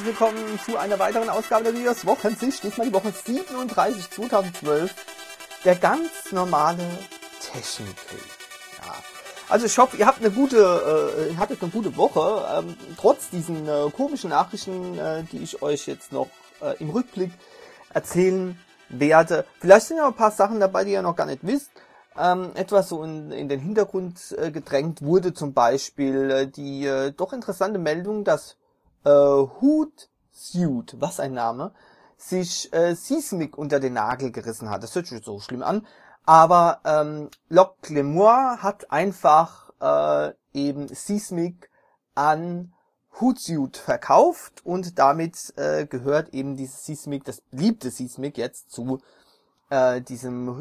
willkommen zu einer weiteren Ausgabe der Videos Wochensicht. Diesmal die Woche 37 2012. Der ganz normale Technik-Krieg. Ja. Also ich hoffe, ihr habt hattet eine gute Woche, trotz diesen komischen Nachrichten, die ich euch jetzt noch im Rückblick erzählen werde. Vielleicht sind ja ein paar Sachen dabei, die ihr noch gar nicht wisst. Etwas so in den Hintergrund gedrängt wurde, zum Beispiel die doch interessante Meldung, dass Hootsuite, was ein Name, sich Seismic unter den Nagel gerissen hat. Das hört sich so schlimm an, aber Locke Lemoine hat einfach eben Seismic an Hootsuite verkauft und damit gehört eben dieses Seismic, das beliebte Seismic, jetzt zu diesem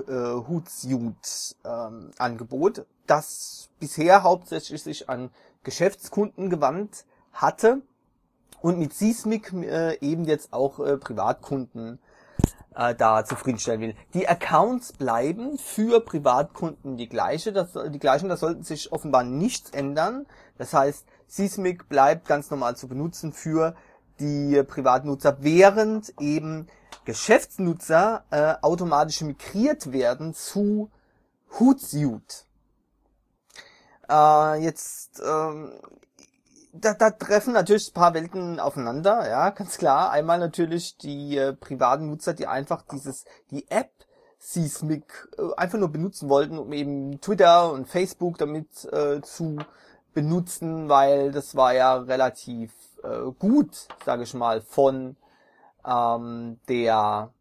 Hootsuite das bisher hauptsächlich sich an Geschäftskunden gewandt hatte und mit Seismic eben jetzt auch Privatkunden da zufriedenstellen will. Die Accounts bleiben für Privatkunden die gleichen, da sollten sich offenbar nichts ändern. Das heißt, Seismic bleibt ganz normal zu benutzen für die Privatnutzer, während eben Geschäftsnutzer automatisch migriert werden zu Hootsuite. Da treffen natürlich ein paar Welten aufeinander, ja, ganz klar. Einmal natürlich die privaten Nutzer, die einfach die App Seismic einfach nur benutzen wollten, um eben Twitter und Facebook damit zu benutzen, weil das war ja relativ gut, sage ich mal, von der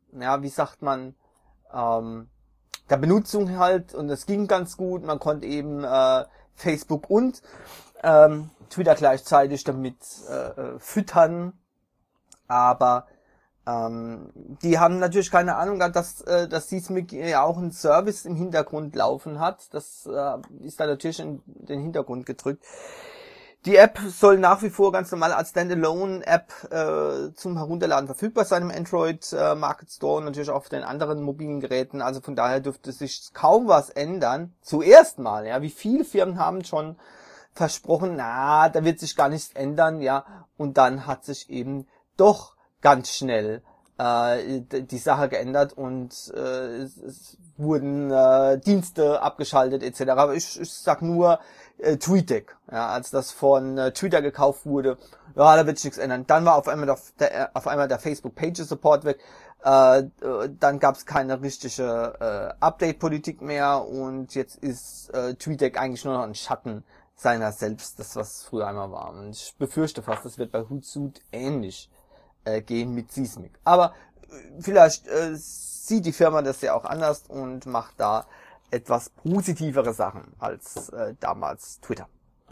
Benutzung halt, und es ging ganz gut. Man konnte eben Facebook und Twitter gleichzeitig damit füttern, aber die haben natürlich keine Ahnung gehabt, dass Seismic ja auch einen Service im Hintergrund laufen hat. Das ist da natürlich in den Hintergrund gedrückt. Die App soll nach wie vor ganz normal als Standalone-App zum Herunterladen verfügbar sein im Android Market Store und natürlich auch auf den anderen mobilen Geräten. Also von daher dürfte sich kaum was ändern. Zuerst mal, ja, wie viele Firmen haben schon versprochen, da wird sich gar nichts ändern, ja. Und dann hat sich eben doch ganz schnell die Sache geändert und es wurden Dienste abgeschaltet etc. Aber ich sag nur TweetDeck, ja, als das von Twitter gekauft wurde, ja, da wird sich nichts ändern. Dann war auf einmal der Facebook Pages Support weg. Dann gab es keine richtige Update-Politik mehr und jetzt ist TweetDeck eigentlich nur noch ein Schatten seiner selbst, das was früher einmal war. Und ich befürchte fast, das wird bei Hootsuite ähnlich gehen mit Seismic. Aber vielleicht sieht die Firma das ja auch anders und macht da etwas positivere Sachen als damals Twitter.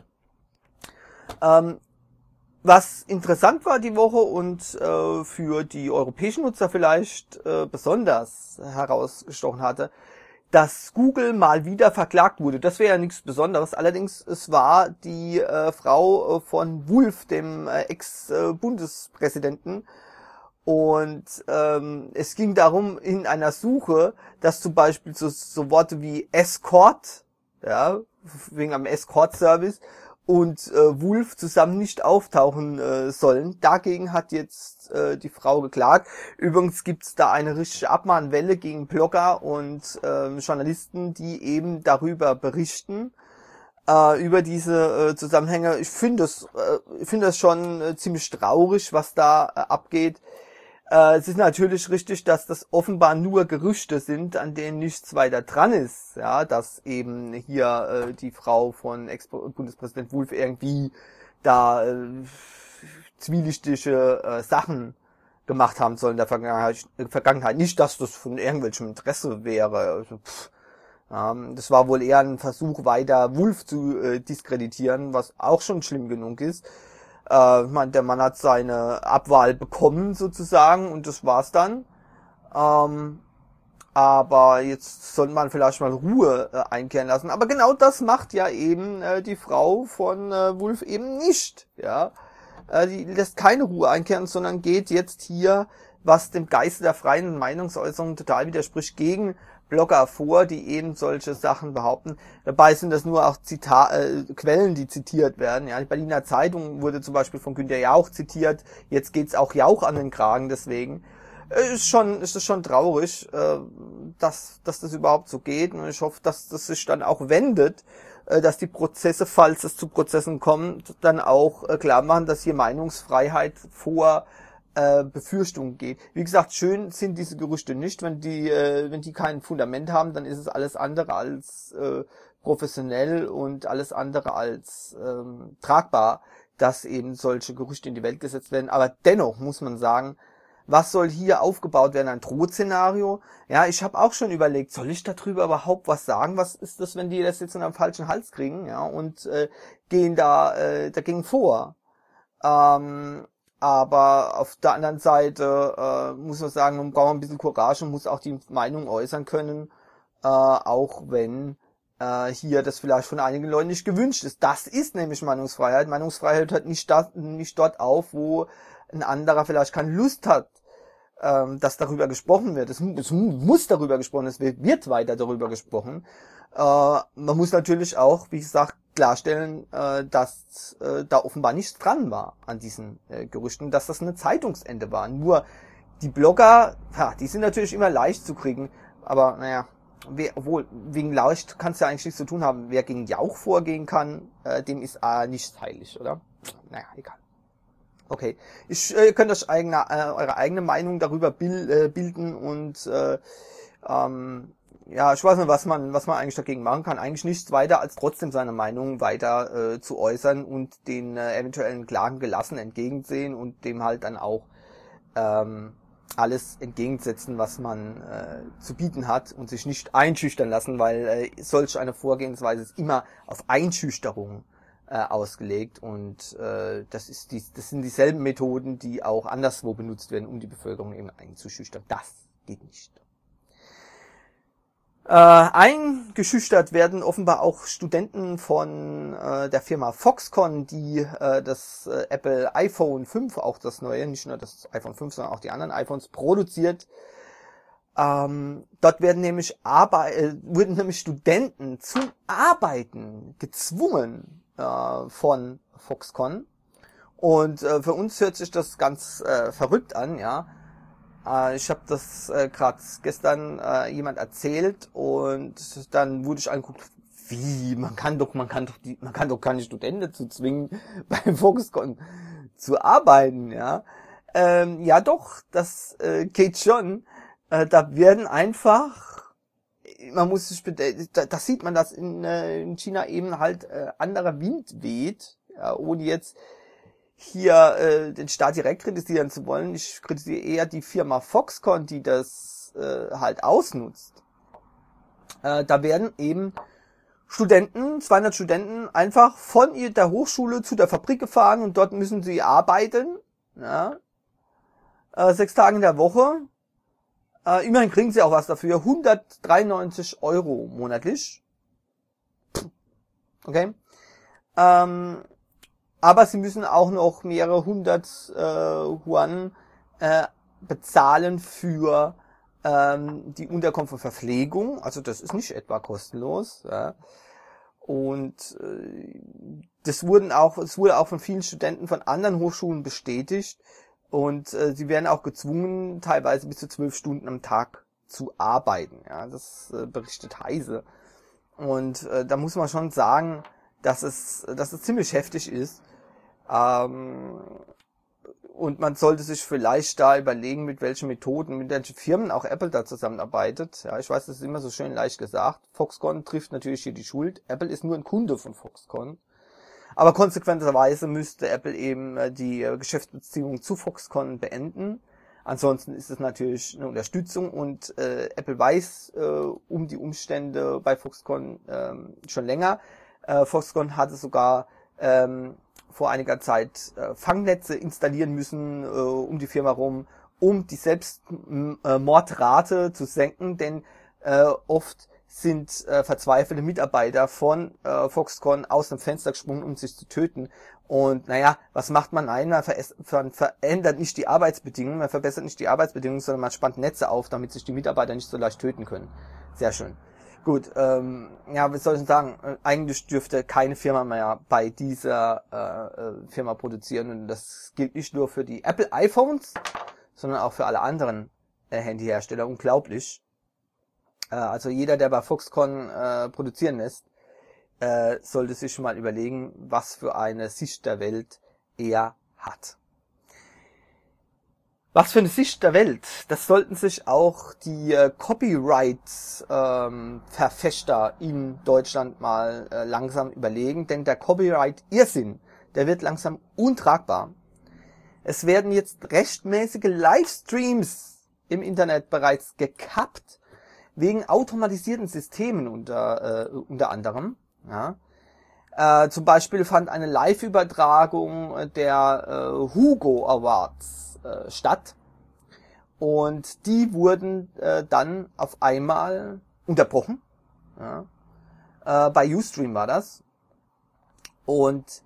Was interessant war die Woche und für die europäischen Nutzer vielleicht besonders herausgestochen hatte, dass Google mal wieder verklagt wurde. Das wäre ja nichts Besonderes. Allerdings, es war die Frau von Wolf, dem Ex-Bundespräsidenten. Und es ging darum, in einer Suche, dass zum Beispiel so Worte wie Escort, ja, wegen einem Escort-Service, und Wolf zusammen nicht auftauchen sollen. Dagegen hat jetzt die Frau geklagt. Übrigens gibt's da eine richtige Abmahnwelle gegen Blogger und Journalisten, die eben darüber berichten, über diese Zusammenhänge. Ich finde das schon ziemlich traurig, was da abgeht. Es ist natürlich richtig, dass das offenbar nur Gerüchte sind, an denen nichts weiter dran ist, ja, dass eben hier die Frau von Ex-Bundespräsident Wolf irgendwie da zwielichtige Sachen gemacht haben soll in der Vergangenheit. Nicht, dass das von irgendwelchem Interesse wäre. Also, das war wohl eher ein Versuch, weiter Wolf zu diskreditieren, was auch schon schlimm genug ist. Der Mann hat seine Abwahl bekommen sozusagen und das war's dann. Aber jetzt sollte man vielleicht mal Ruhe einkehren lassen. Aber genau das macht ja eben die Frau von Wolf eben nicht. Ja, die lässt keine Ruhe einkehren, sondern geht jetzt hier, was dem Geiste der freien Meinungsäußerung total widerspricht, gegen Blogger vor, die eben solche Sachen behaupten. Dabei sind das nur auch Quellen, die zitiert werden. Ja, die Berliner Zeitung wurde zum Beispiel von Günther Jauch zitiert. Jetzt geht's auch Jauch an den Kragen. Deswegen ist es schon traurig, dass das überhaupt so geht. Und ich hoffe, dass das sich dann auch wendet, dass die Prozesse, falls es zu Prozessen kommt, dann auch klar machen, dass hier Meinungsfreiheit vor Befürchtungen geht. Wie gesagt, schön sind diese Gerüchte nicht. Wenn die kein Fundament haben, dann ist es alles andere als professionell und alles andere als tragbar, dass eben solche Gerüchte in die Welt gesetzt werden. Aber dennoch muss man sagen, was soll hier aufgebaut werden? Ein Drohszenario? Ja, ich habe auch schon überlegt, soll ich darüber überhaupt was sagen? Was ist das, wenn die das jetzt in einem falschen Hals kriegen? Ja, und gehen dagegen vor. Aber auf der anderen Seite muss man sagen, man braucht ein bisschen Courage und muss auch die Meinung äußern können, auch wenn hier das vielleicht von einigen Leuten nicht gewünscht ist. Das ist nämlich Meinungsfreiheit. Meinungsfreiheit hört nicht dort auf, wo ein anderer vielleicht keine Lust hat, dass darüber gesprochen wird. Es muss darüber gesprochen, es wird weiter darüber gesprochen. Man muss natürlich auch, wie gesagt, klarstellen, dass da offenbar nichts dran war an diesen Gerüchten, dass das eine Zeitungsende war. Nur die Blogger, die sind natürlich immer leicht zu kriegen, aber naja, obwohl wegen leicht kann es ja eigentlich nichts zu tun haben. Wer gegen Jauch vorgehen kann, dem ist nichts heilig, oder? Naja, egal. Okay, ihr könnt euch eure eigene Meinung darüber bilden und ja, ich weiß nicht, was man eigentlich dagegen machen kann. Eigentlich nichts weiter, als trotzdem seine Meinung weiter zu äußern und den eventuellen Klagen gelassen entgegensehen und dem halt dann auch alles entgegensetzen, was man zu bieten hat und sich nicht einschüchtern lassen, weil solch eine Vorgehensweise ist immer auf Einschüchterung ausgelegt und das sind dieselben Methoden, die auch anderswo benutzt werden, um die Bevölkerung eben einzuschüchtern. Das geht nicht. Eingeschüchtert werden offenbar auch Studenten von der Firma Foxconn, die das Apple iPhone 5, auch das neue, nicht nur das iPhone 5, sondern auch die anderen iPhones produziert. Dort wurden nämlich Studenten zum Arbeiten gezwungen von Foxconn. Und für uns hört sich das ganz verrückt an, ja. Ich habe das gerade gestern jemand erzählt und dann wurde ich angeguckt, wie, man kann doch keine Studenten dazu zwingen, bei Foxconn zu arbeiten, ja. Ja doch, das geht schon. Da werden einfach, man muss sich das sieht man, dass in China eben halt anderer Wind weht, ja, ohne jetzt hier den Staat direkt kritisieren zu wollen. Ich kritisiere eher die Firma Foxconn, die das halt ausnutzt. Da werden eben 200 Studenten einfach von der Hochschule zu der Fabrik gefahren und dort müssen sie arbeiten, ja, 6 Tage in der Woche. Immerhin kriegen sie auch was dafür, 193 € monatlich. Okay. Aber sie müssen auch noch mehrere 100 Yuan bezahlen für die Unterkunft und Verpflegung. Also das ist nicht etwa kostenlos. Ja. Und es wurde auch von vielen Studenten von anderen Hochschulen bestätigt. Und sie werden auch gezwungen, teilweise bis zu 12 Stunden am Tag zu arbeiten. Ja, das berichtet Heise. Und da muss man schon sagen, dass es ziemlich heftig ist. Und man sollte sich vielleicht da überlegen, mit welchen Methoden, mit welchen Firmen auch Apple da zusammenarbeitet. Ja, ich weiß, das ist immer so schön leicht gesagt. Foxconn trifft natürlich hier die Schuld. Apple ist nur ein Kunde von Foxconn. Aber konsequenterweise müsste Apple eben die Geschäftsbeziehungen zu Foxconn beenden. Ansonsten ist es natürlich eine Unterstützung und Apple weiß um die Umstände bei Foxconn schon länger. Foxconn hatte sogar vor einiger Zeit Fangnetze installieren müssen um die Firma rum, um die Selbstmordrate zu senken, denn oft sind verzweifelte Mitarbeiter von Foxconn aus dem Fenster gesprungen, um sich zu töten. Und naja, was macht man? Nein, man verändert nicht die Arbeitsbedingungen, man verbessert nicht die Arbeitsbedingungen, sondern man spannt Netze auf, damit sich die Mitarbeiter nicht so leicht töten können. Sehr schön. Gut, ja, was soll ich denn sagen? Eigentlich dürfte keine Firma mehr bei dieser Firma produzieren. Und das gilt nicht nur für die Apple iPhones, sondern auch für alle anderen Handyhersteller. Unglaublich. Also jeder, der bei Foxconn produzieren lässt, sollte sich schon mal überlegen, was für eine Sicht der Welt er hat. Was für eine Sicht der Welt, das sollten sich auch die Copyright-Verfechter in Deutschland mal langsam überlegen, denn der Copyright-Irrsinn, der wird langsam untragbar. Es werden jetzt rechtmäßige Livestreams im Internet bereits gekappt, wegen automatisierten Systemen unter anderem. Ja. Zum Beispiel fand eine Live-Übertragung der Hugo Awards statt und die wurden dann auf einmal unterbrochen. Ja. Bei Ustream war das. Und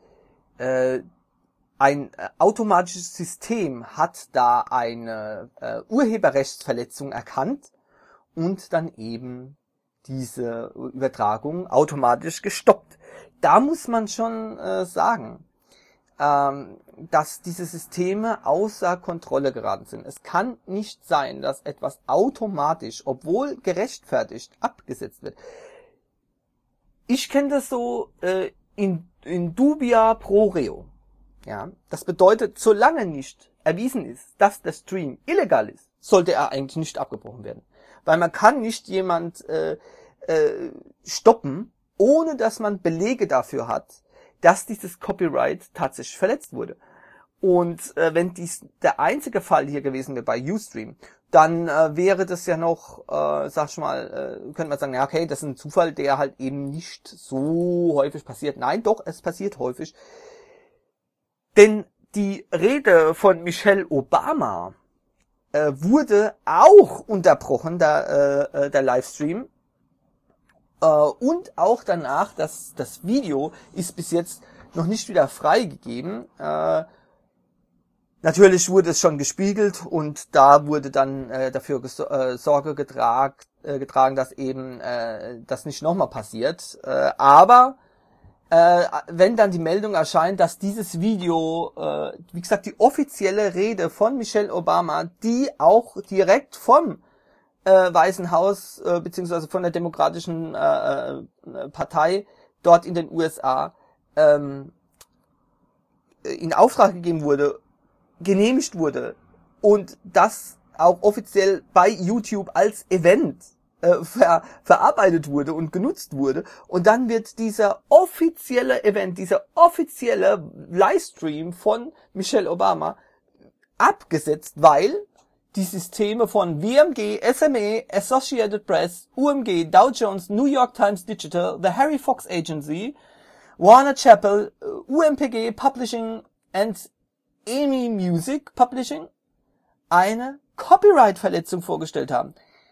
ein automatisches System hat da eine Urheberrechtsverletzung erkannt und dann eben diese Übertragung automatisch gestoppt. Da muss man schon sagen, dass diese Systeme außer Kontrolle geraten sind. Es kann nicht sein, dass etwas automatisch, obwohl gerechtfertigt, abgesetzt wird. Ich kenne das so in dubia pro reo. Ja, das bedeutet, solange nicht erwiesen ist, dass der Stream illegal ist, sollte er eigentlich nicht abgebrochen werden. Weil man kann nicht jemand stoppen, ohne dass man Belege dafür hat, dass dieses Copyright tatsächlich verletzt wurde. Und wenn dies der einzige Fall hier gewesen wäre bei Ustream, dann wäre das ja noch, sag ich mal, könnte man sagen, ja okay, das ist ein Zufall, der halt eben nicht so häufig passiert. Nein, doch, es passiert häufig. Denn die Rede von Michelle Obama wurde auch unterbrochen, der Livestream. Und auch danach, das Video ist bis jetzt noch nicht wieder freigegeben. Natürlich wurde es schon gespiegelt und da wurde dann dafür Sorge getragen, dass eben das nicht nochmal passiert. Aber wenn dann die Meldung erscheint, dass dieses Video, wie gesagt, die offizielle Rede von Michelle Obama, die auch direkt vom Weißen Haus beziehungsweise von der Demokratischen Partei dort in den USA in Auftrag gegeben wurde, genehmigt wurde und das auch offiziell bei YouTube als Event verarbeitet wurde und genutzt wurde. Und dann wird dieser offizielle Event, dieser offizielle Livestream von Michelle Obama abgesetzt, weil die Systeme von WMG, SME, Associated Press, UMG, Dow Jones, New York Times Digital, The Harry Fox Agency, Warner Chappell, UMPG Publishing and EMI Music Publishing eine Copyright-Verletzung vorgestellt haben.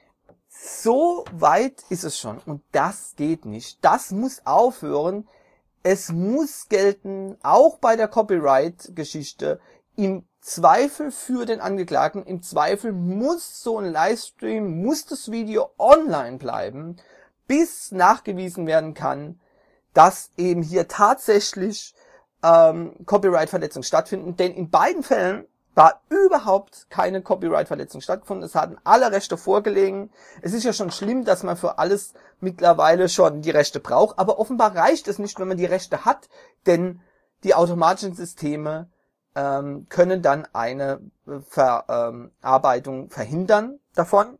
So weit ist es schon und das geht nicht. Das muss aufhören. Es muss gelten, auch bei der Copyright-Geschichte, im Zweifel für den Angeklagten, im Zweifel muss so ein Livestream, muss das Video online bleiben, bis nachgewiesen werden kann, dass eben hier tatsächlich Copyright-Verletzungen stattfinden. Denn in beiden Fällen war überhaupt keine Copyright-Verletzung stattgefunden. Es hatten alle Rechte vorgelegen. Es ist ja schon schlimm, dass man für alles mittlerweile schon die Rechte braucht. Aber offenbar reicht es nicht, wenn man die Rechte hat, denn die automatischen Systeme können dann eine Verarbeitung verhindern davon.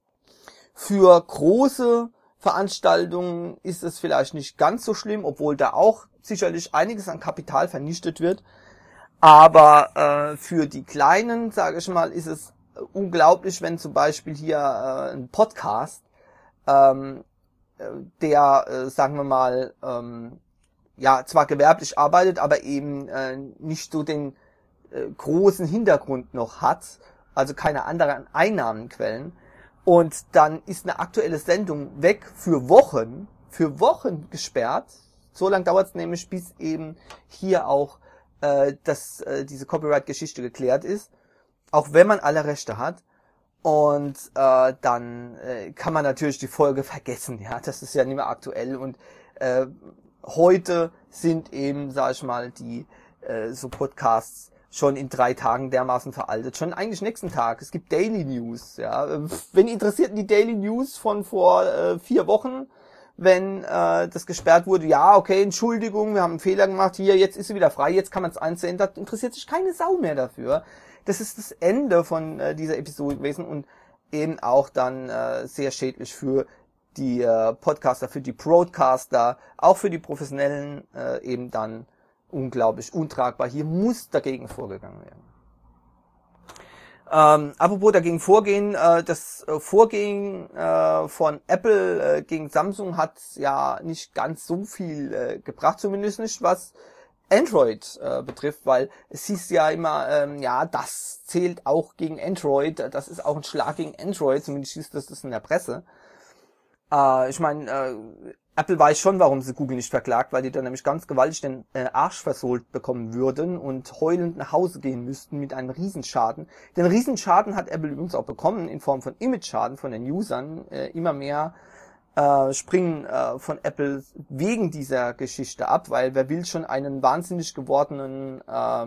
Für große Veranstaltungen ist es vielleicht nicht ganz so schlimm, obwohl da auch sicherlich einiges an Kapital vernichtet wird. Aber für die Kleinen, sage ich mal, ist es unglaublich, wenn zum Beispiel hier ein Podcast, der, sagen wir mal, ja zwar gewerblich arbeitet, aber eben nicht so den großen Hintergrund noch hat, also keine anderen Einnahmenquellen. Und dann ist eine aktuelle Sendung weg für Wochen gesperrt. So lange dauert es nämlich, bis eben hier auch dass diese Copyright-Geschichte geklärt ist, auch wenn man alle Rechte hat. Und dann kann man natürlich die Folge vergessen, ja, das ist ja nicht mehr aktuell. Und heute sind eben, sag ich mal, die so Podcasts schon in 3 Tagen dermaßen veraltet. Schon eigentlich nächsten Tag. Es gibt Daily News, ja. Wenn interessiert die Daily News von vor 4 Wochen, wenn das gesperrt wurde, ja, okay, Entschuldigung, wir haben einen Fehler gemacht, hier, jetzt ist sie wieder frei, jetzt kann man es einsehen, da interessiert sich keine Sau mehr dafür. Das ist das Ende von dieser Episode gewesen und eben auch dann sehr schädlich für die Podcaster, für die Broadcaster, auch für die Professionellen eben dann unglaublich untragbar. Hier muss dagegen vorgegangen werden. Apropos dagegen vorgehen, das Vorgehen von Apple gegen Samsung hat ja nicht ganz so viel gebracht, zumindest nicht was Android betrifft, weil es hieß ja immer, ja, das zählt auch gegen Android, das ist auch ein Schlag gegen Android, zumindest hieß das in der Presse. Ich meine, Apple weiß schon, warum sie Google nicht verklagt, weil die dann nämlich ganz gewaltig den Arsch versohlt bekommen würden und heulend nach Hause gehen müssten mit einem Riesenschaden. Den Riesenschaden hat Apple übrigens auch bekommen in Form von Image-Schaden von den Usern. Immer mehr springen von Apple wegen dieser Geschichte ab, weil wer will schon einen wahnsinnig gewordenen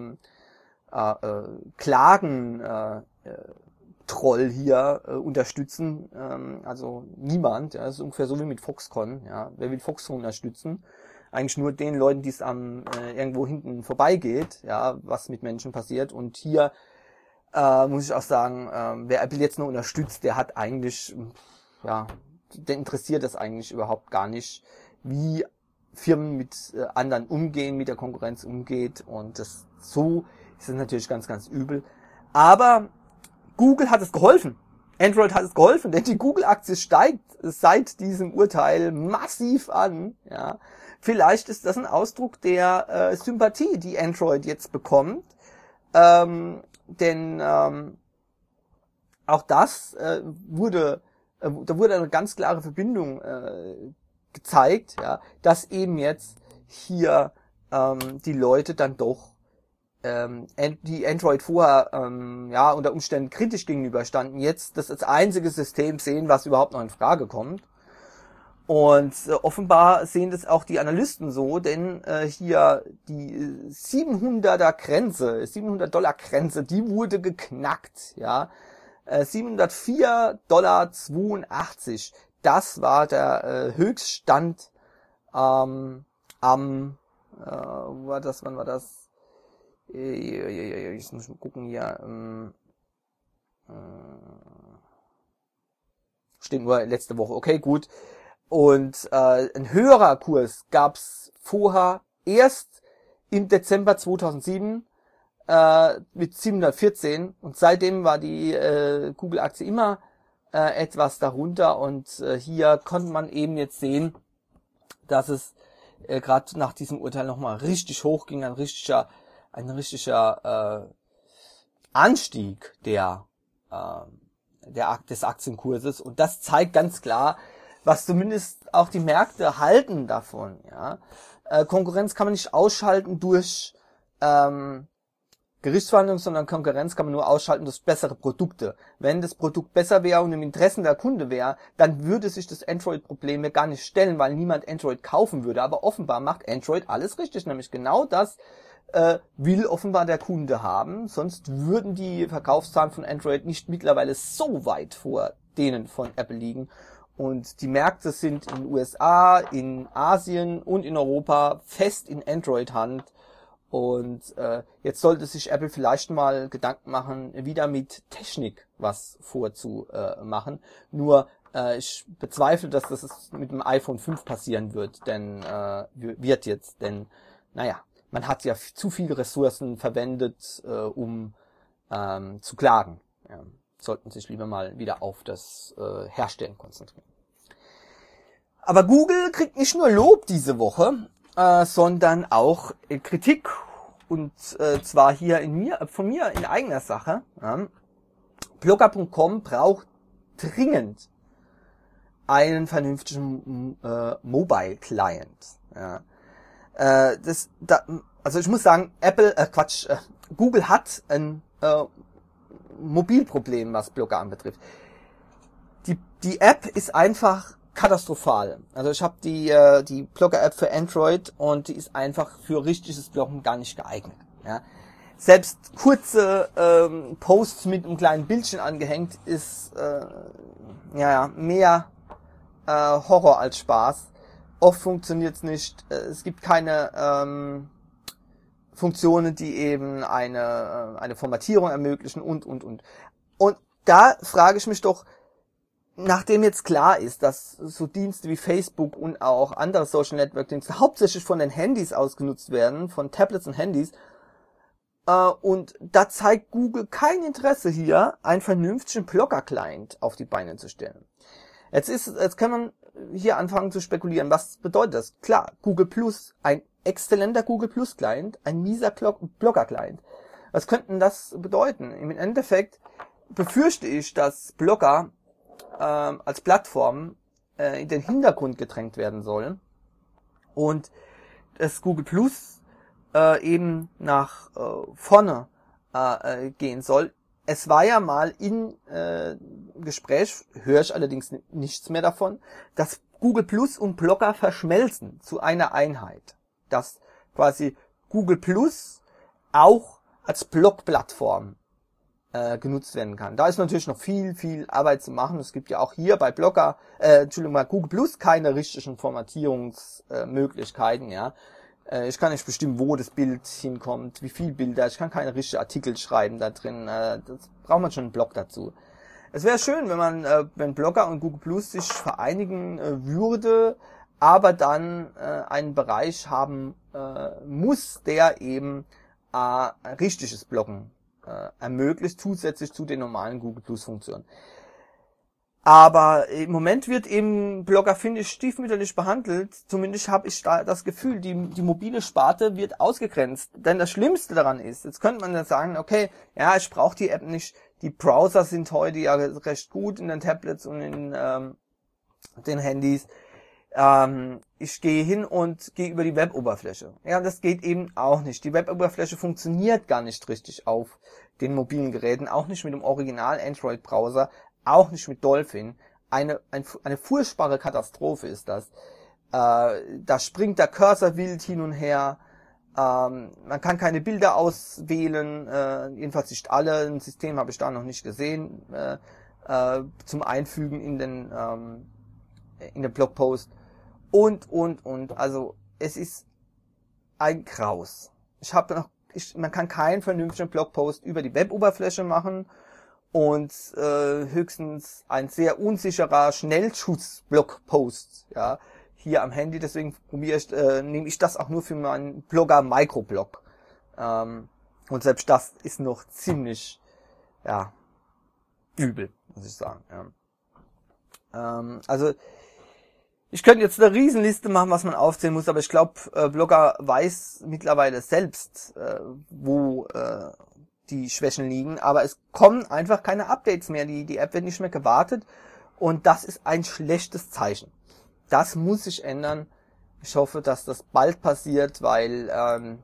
Klagen-Troll hier unterstützen? Also niemand. Ja, das ist ungefähr so wie mit Foxconn. Ja, wer will Foxconn unterstützen? Eigentlich nur den Leuten, die es am irgendwo hinten vorbeigeht, ja, was mit Menschen passiert. Und hier muss ich auch sagen, wer Apple jetzt nur unterstützt, der hat eigentlich, ja, den interessiert das eigentlich überhaupt gar nicht, wie Firmen mit anderen umgehen, mit der Konkurrenz umgeht. Und das so ist es natürlich ganz, ganz übel. Aber Google hat es geholfen. Android hat es geholfen, denn die Google-Aktie steigt seit diesem Urteil massiv an. Ja, vielleicht ist das ein Ausdruck der Sympathie, die Android jetzt bekommt. Denn auch das da wurde eine ganz klare Verbindung gezeigt, ja, dass eben jetzt hier die Leute dann doch die Android vorher ja unter Umständen kritisch gegenüberstanden, jetzt das als einziges System sehen, was überhaupt noch in Frage kommt. Und offenbar sehen das auch die Analysten so, denn hier die 700er Grenze, $700 die wurde geknackt, ja. $704,82. Das war der Höchststand wann war das? Ich muss mal gucken hier. Steht nur letzte Woche. Okay, gut. Und ein höherer Kurs gab's vorher erst im Dezember 2007 mit 714 und seitdem war die Google-Aktie immer etwas darunter und hier konnte man eben jetzt sehen, dass es gerade nach diesem Urteil nochmal richtig hoch ging, ein richtiger Anstieg des Aktienkurses, und das zeigt ganz klar, was zumindest auch die Märkte halten davon. Ja, Konkurrenz kann man nicht ausschalten durch Gerichtsverhandlungen, sondern Konkurrenz kann man nur ausschalten durch bessere Produkte. Wenn das Produkt besser wäre und im Interesse der Kunde wäre, dann würde sich das Android-Problem gar nicht stellen, weil niemand Android kaufen würde. Aber offenbar macht Android alles richtig, nämlich genau das will offenbar der Kunde haben. Sonst würden die Verkaufszahlen von Android nicht mittlerweile so weit vor denen von Apple liegen. Und die Märkte sind in den USA, in Asien und in Europa fest in Android-Hand. Und jetzt sollte sich Apple vielleicht mal Gedanken machen, wieder mit Technik was vorzumachen. Nur ich bezweifle, dass das mit dem iPhone 5 passieren wird, denn naja, man hat ja zu viele Ressourcen verwendet, um zu klagen. Ja, sollten sich lieber mal wieder auf das Herstellen konzentrieren. Aber Google kriegt nicht nur Lob diese Woche, sondern auch Kritik, und zwar hier von mir in eigener Sache. Ja. Blogger.com braucht dringend einen vernünftigen Mobile Client. Ja. also ich muss sagen, Google hat ein Mobilproblem, was Blogger anbetrifft. Die App ist einfach katastrophal. Also ich habe die Blogger-App für Android und die ist einfach für richtiges Bloggen gar nicht geeignet. Ja. Selbst kurze Posts mit einem kleinen Bildchen angehängt ist mehr Horror als Spaß. Oft funktioniert's nicht. Es gibt keine Funktionen, die eben eine Formatierung ermöglichen und. Und da frage ich mich doch, nachdem jetzt klar ist, dass so Dienste wie Facebook und auch andere Social Network Dienste hauptsächlich von den Handys ausgenutzt werden, von Tablets und Handys, und da zeigt Google kein Interesse hier, einen vernünftigen Blogger-Client auf die Beine zu stellen. Jetzt kann man hier anfangen zu spekulieren. Was bedeutet das? Klar, Google Plus, ein exzellenter Google Plus Client, ein mieser Blogger Client. Was könnte das bedeuten? Im Endeffekt befürchte ich, dass Blogger als Plattform in den Hintergrund gedrängt werden sollen und das Google Plus eben nach vorne gehen soll. Es war ja mal in Gespräch, höre ich allerdings nichts mehr davon, dass Google Plus und Blogger verschmelzen zu einer Einheit. Dass quasi Google Plus auch als Blog-Plattform genutzt werden kann. Da ist natürlich noch viel Arbeit zu machen. Es gibt ja auch hier bei bei Google Plus keine richtigen Formatierungsmöglichkeiten, ja. Ich kann nicht bestimmen, wo das Bild hinkommt, wie viel Bilder. Ich kann keine richtigen Artikel schreiben da drin. Das braucht man schon einen Blog dazu. Es wäre schön, wenn Blogger und Google Plus sich vereinigen würde, aber dann einen Bereich haben muss, der eben richtiges Bloggen ermöglicht, zusätzlich zu den normalen Google Plus Funktionen. Aber im Moment wird eben Blogger, finde ich, stiefmütterlich behandelt. Zumindest habe ich da das Gefühl, die mobile Sparte wird ausgegrenzt. Denn das Schlimmste daran ist, jetzt könnte man dann sagen, okay, ja, ich brauche die App nicht. Die Browser sind heute ja recht gut in den Tablets und in den Handys. Ich gehe hin und gehe über die Web-Oberfläche. Ja, das geht eben auch nicht. Die Web-Oberfläche funktioniert gar nicht richtig auf den mobilen Geräten, auch nicht mit dem Original Android-Browser, auch nicht mit Dolphin. Eine furchtbare Katastrophe ist das. Da springt der Cursor wild hin und her. Man kann keine Bilder auswählen, jedenfalls nicht alle. Ein System habe ich da noch nicht gesehen, zum Einfügen in den Blogpost. Und. Also, es ist ein Graus. Man kann keinen vernünftigen Blogpost über die Web-Oberfläche machen und höchstens ein sehr unsicherer Schnellschuss-Blogpost, ja, hier am Handy. Deswegen nehme ich das auch nur für meinen Blogger-Microblog. Und selbst das ist noch ziemlich, ja, übel, muss ich sagen. Ja. Also ich könnte jetzt eine Riesenliste machen, was man aufzählen muss, aber ich glaube, Blogger weiß mittlerweile selbst, wo die Schwächen liegen, aber es kommen einfach keine Updates mehr. Die App wird nicht mehr gewartet und das ist ein schlechtes Zeichen. Das muss sich ändern. Ich hoffe, dass das bald passiert, weil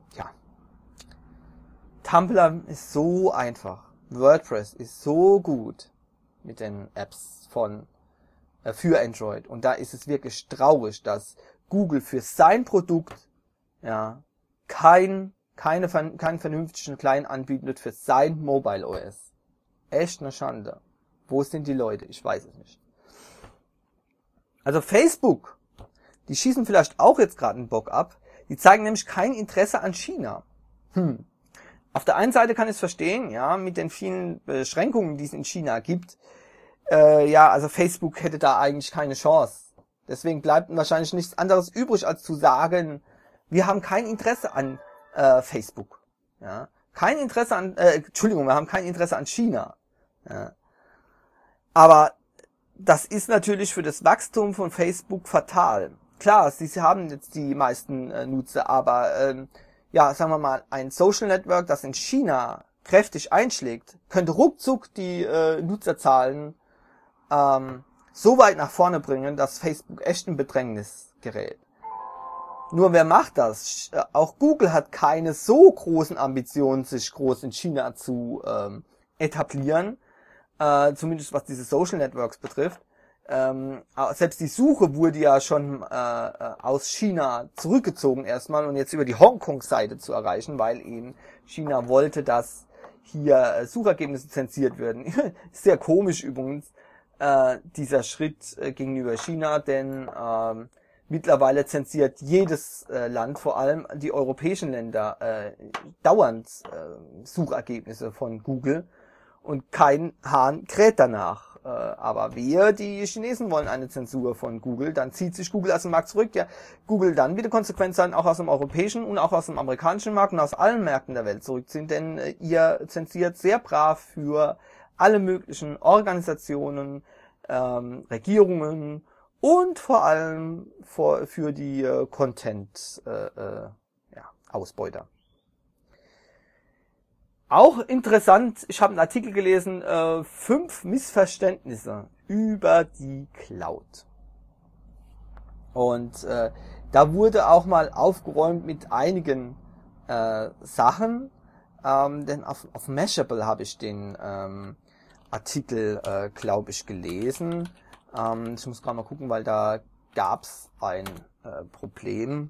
Tumblr ist so einfach. WordPress ist so gut mit den Apps für Android. Und da ist es wirklich traurig, dass Google für sein Produkt keinen vernünftigen Client anbietet für sein Mobile OS. Echt eine Schande. Wo sind die Leute? Ich weiß es nicht. Also Facebook, die schießen vielleicht auch jetzt gerade einen Bock ab. Die zeigen nämlich kein Interesse an China. Auf der einen Seite kann ich es verstehen, ja, mit den vielen Beschränkungen, die es in China gibt. Also Facebook hätte da eigentlich keine Chance. Deswegen bleibt wahrscheinlich nichts anderes übrig, als zu sagen, wir haben kein Interesse an Facebook. Ja. Wir haben kein Interesse an China. Ja. Aber das ist natürlich für das Wachstum von Facebook fatal. Klar, sie haben jetzt die meisten Nutzer, aber sagen wir mal, ein Social Network, das in China kräftig einschlägt, könnte ruckzuck die Nutzerzahlen so weit nach vorne bringen, dass Facebook echt in Bedrängnis gerät. Nur wer macht das? Auch Google hat keine so großen Ambitionen, sich groß in China zu etablieren, zumindest was diese Social Networks betrifft. Selbst die Suche wurde ja schon aus China zurückgezogen erstmal und jetzt über die Hongkong-Seite zu erreichen, weil eben China wollte, dass hier Suchergebnisse zensiert werden. Sehr komisch übrigens, dieser Schritt gegenüber China, denn mittlerweile zensiert jedes Land, vor allem die europäischen Länder, dauernd Suchergebnisse von Google und kein Hahn kräht danach. Aber die Chinesen wollen eine Zensur von Google, dann zieht sich Google aus dem Markt zurück. Ja, Google dann wieder konsequent sein, auch aus dem europäischen und auch aus dem amerikanischen Markt und aus allen Märkten der Welt zurückziehen, denn ihr zensiert sehr brav für alle möglichen Organisationen, Regierungen und vor allem für die Content-Ausbeuter. Auch interessant, ich habe einen Artikel gelesen, 5 Missverständnisse über die Cloud. Und da wurde auch mal aufgeräumt mit einigen Sachen, denn auf Mashable habe ich den Artikel, glaube ich, gelesen. Ich muss gerade mal gucken, weil da gab's ein Problem.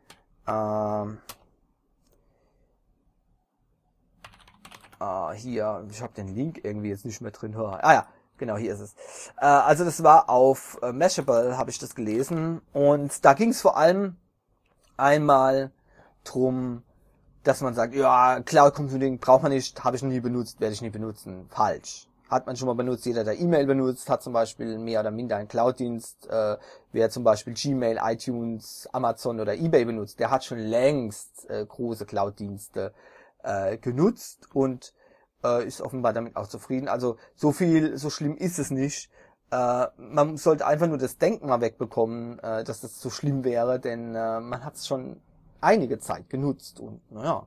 Hier, ich habe den Link irgendwie jetzt nicht mehr drin. Ja, genau, hier ist es. Also das war auf Mashable, habe ich das gelesen. Und da ging es vor allem einmal drum, dass man sagt, ja, Cloud Computing braucht man nicht, habe ich noch nie benutzt, werde ich nie benutzen. Falsch. Hat man schon mal benutzt, jeder, der E-Mail benutzt, hat zum Beispiel mehr oder minder einen Cloud-Dienst. Wer zum Beispiel Gmail, iTunes, Amazon oder eBay benutzt, der hat schon längst große Cloud-Dienste genutzt und ist offenbar damit auch zufrieden. Also so schlimm ist es nicht. Man sollte einfach nur das Denken mal wegbekommen, dass das so schlimm wäre, denn man hat es schon einige Zeit genutzt und naja.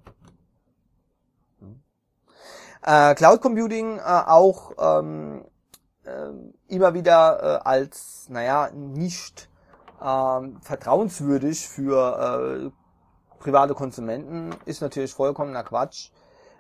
Cloud Computing auch immer wieder als nicht vertrauenswürdig für private Konsumenten ist natürlich vollkommener Quatsch,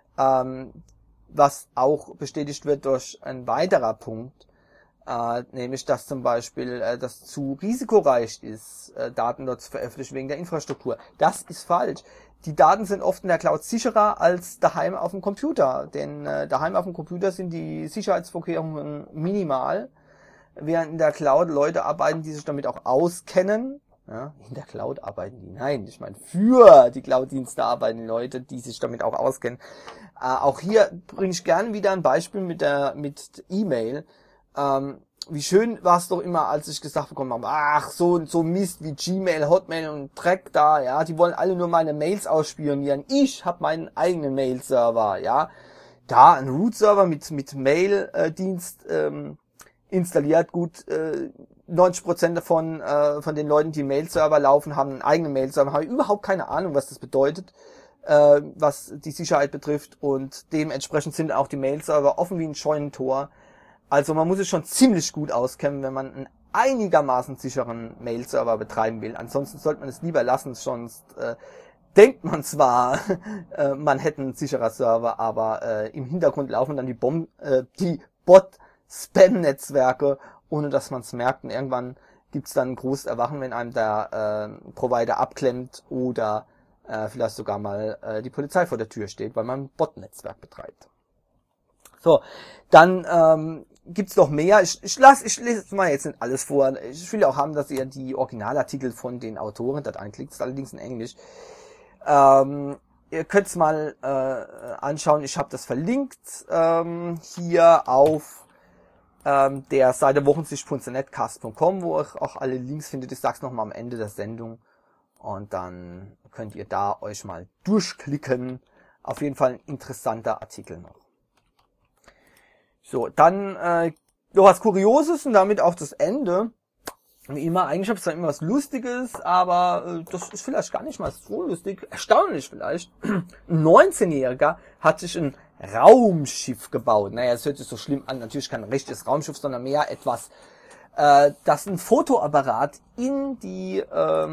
was auch bestätigt wird durch ein weiterer Punkt, nämlich dass zum Beispiel das zu risikoreich ist, Daten dort zu veröffentlichen wegen der Infrastruktur. Das ist falsch. Die Daten sind oft in der Cloud sicherer als daheim auf dem Computer, denn daheim auf dem Computer sind die Sicherheitsvorkehrungen minimal, während in der Cloud Leute arbeiten, die sich damit auch auskennen. Ja, in der Cloud arbeiten die. Nein, ich meine, für die Cloud-Dienste arbeiten Leute, die sich damit auch auskennen. Auch hier bringe ich gerne wieder ein Beispiel mit E-Mail. Wie schön war es doch immer, als ich gesagt bekommen habe, ach, so Mist wie Gmail, Hotmail und Dreck da, ja, die wollen alle nur meine Mails ausspionieren. Ich habe meinen eigenen Mail-Server, ja. Da ein Root-Server mit Mail-Dienst installiert, gut, 90% von den Leuten, die Mail-Server laufen, haben einen eigenen Mail-Server, haben überhaupt keine Ahnung, was das bedeutet, was die Sicherheit betrifft, und dementsprechend sind auch die Mail-Server offen wie ein Scheunentor. Also man muss es schon ziemlich gut auskennen, wenn man einen einigermaßen sicheren Mail-Server betreiben will. Ansonsten sollte man es lieber lassen, sonst denkt man zwar, man hätte einen sicherer Server, aber im Hintergrund laufen dann die Bot-Spam-Netzwerke, ohne dass man es merkt. Und irgendwann gibt's dann ein großes Erwachen, wenn einem der Provider abklemmt oder vielleicht sogar mal die Polizei vor der Tür steht, weil man ein Bot-Netzwerk betreibt. So, dann gibt's noch mehr. Ich lese mal jetzt nicht alles vor. Ich will auch haben, dass ihr die Originalartikel von den Autoren dort einklickt. Das ist allerdings in Englisch. Ihr könnt's mal anschauen. Ich habe das verlinkt hier auf der Seite wochensicht.netcast.com, wo ihr auch alle Links findet. Ich sag's nochmal am Ende der Sendung. Und dann könnt ihr da euch mal durchklicken. Auf jeden Fall ein interessanter Artikel noch. So, dann noch was Kurioses und damit auch das Ende. Wie immer, eigentlich habe ich dann immer was Lustiges, aber das ist vielleicht gar nicht mal so lustig. Erstaunlich vielleicht. Ein 19-Jähriger hat sich ein Raumschiff gebaut. Naja, es hört sich so schlimm an. Natürlich kein richtiges Raumschiff, sondern mehr etwas, das ein Fotoapparat in die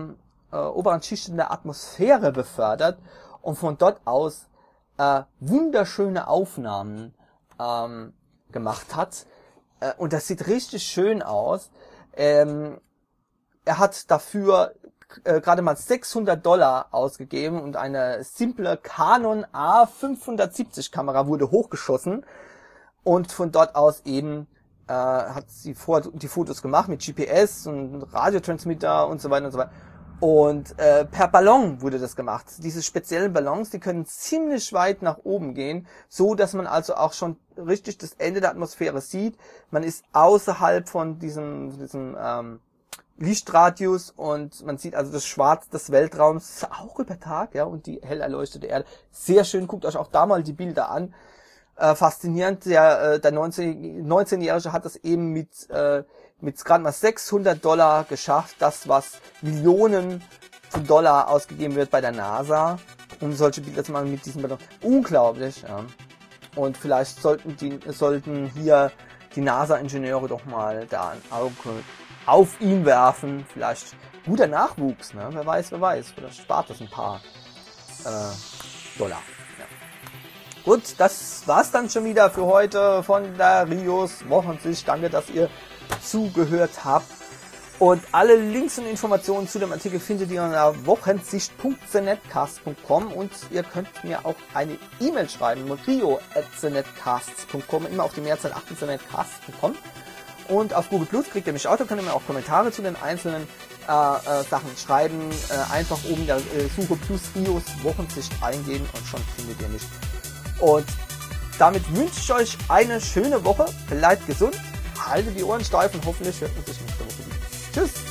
oberen Schichten der Atmosphäre befördert und von dort aus wunderschöne Aufnahmen gemacht hat. Und das sieht richtig schön aus. Er hat dafür gerade mal $600 ausgegeben und eine simple Canon A570 Kamera wurde hochgeschossen und von dort aus eben hat sie die Fotos gemacht mit GPS und Radiotransmitter und so weiter und so weiter. Und per Ballon wurde das gemacht. Diese speziellen Ballons, die können ziemlich weit nach oben gehen, so dass man also auch schon richtig das Ende der Atmosphäre sieht. Man ist außerhalb von diesem Lichtradius und man sieht also das Schwarz des Weltraums auch über Tag, ja, und die hell erleuchtete Erde. Sehr schön, guckt euch auch da mal die Bilder an. Faszinierend, der 19-Jährige hat das eben mit gerade mal $600 geschafft, das was Millionen von Dollar ausgegeben wird bei der NASA, um solche Bilder zu machen mit diesem Ballon. Unglaublich, ja. Und vielleicht sollten hier die NASA-Ingenieure doch mal da ein Auge auf ihn werfen. Vielleicht guter Nachwuchs, ne? Wer weiß. Vielleicht spart das ein paar Dollar. Gut, das war's dann schon wieder für heute von der Rios Wochensicht. Danke, dass ihr zugehört habt. Und alle Links und Informationen zu dem Artikel findet ihr unter wochensicht.zenetcast.com und ihr könnt mir auch eine E-Mail schreiben, rio@zenetcast.com, immer auf die Mehrzahl 8zenetcast.com. Und auf Google Plus kriegt ihr mich auch, da könnt ihr mir auch Kommentare zu den einzelnen Sachen schreiben. Einfach oben der Suche plus Rios Wochensicht eingeben und schon findet ihr mich. Und damit wünsche ich euch eine schöne Woche. Bleibt gesund, haltet die Ohren steif und hoffentlich hört man sich nächste Woche wieder. Tschüss!